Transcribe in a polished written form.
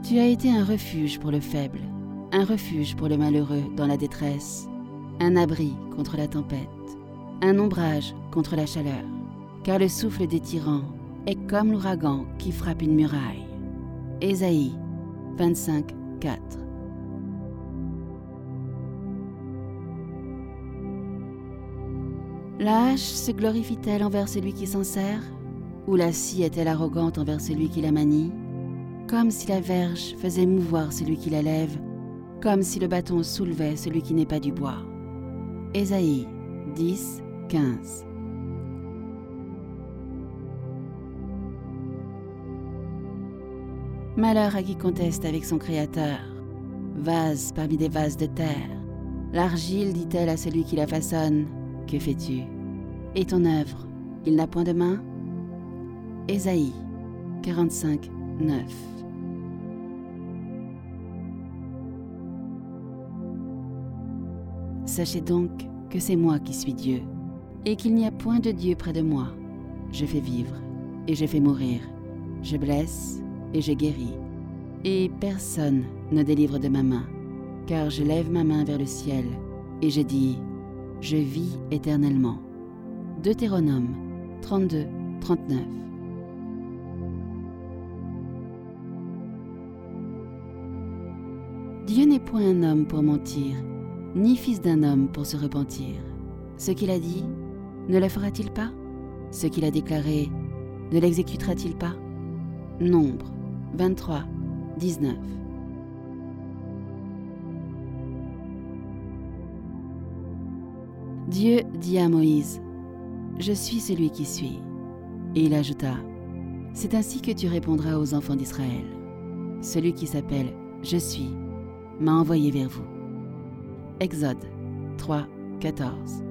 Tu as été un refuge pour le faible, un refuge pour le malheureux dans la détresse, un abri contre la tempête, un ombrage contre la chaleur, car le souffle des tyrans est comme l'ouragan qui frappe une muraille. Ésaïe 25, 4. La hache se glorifie-t-elle envers celui qui s'en sert? Ou la scie est-elle arrogante envers celui qui la manie? Comme si la verge faisait mouvoir celui qui la lève, comme si le bâton soulevait celui qui n'est pas du bois. Ésaïe 10, 15. Malheur à qui conteste avec son Créateur. Vase parmi des vases de terre. L'argile dit-elle à celui qui la façonne, « Que fais-tu » Et ton œuvre, il n'a point de main? Ésaïe 45, 9. Sachez donc que c'est moi qui suis Dieu, et qu'il n'y a point de Dieu près de moi. Je fais vivre, et je fais mourir. Je blesse, et je guéris. Et personne ne délivre de ma main, car je lève ma main vers le ciel, et je dis, je vis éternellement. Deutéronome 32, 39. Dieu n'est point un homme pour mentir, ni fils d'un homme pour se repentir. Ce qu'il a dit, ne le fera-t-il pas? Ce qu'il a déclaré, ne l'exécutera-t-il pas? Nombre 23, 19. Dieu dit à Moïse, « Je suis celui qui suis. » Et il ajouta, « C'est ainsi que tu répondras aux enfants d'Israël. Celui qui s'appelle « Je suis » m'a envoyé vers vous. Exode 3, 14.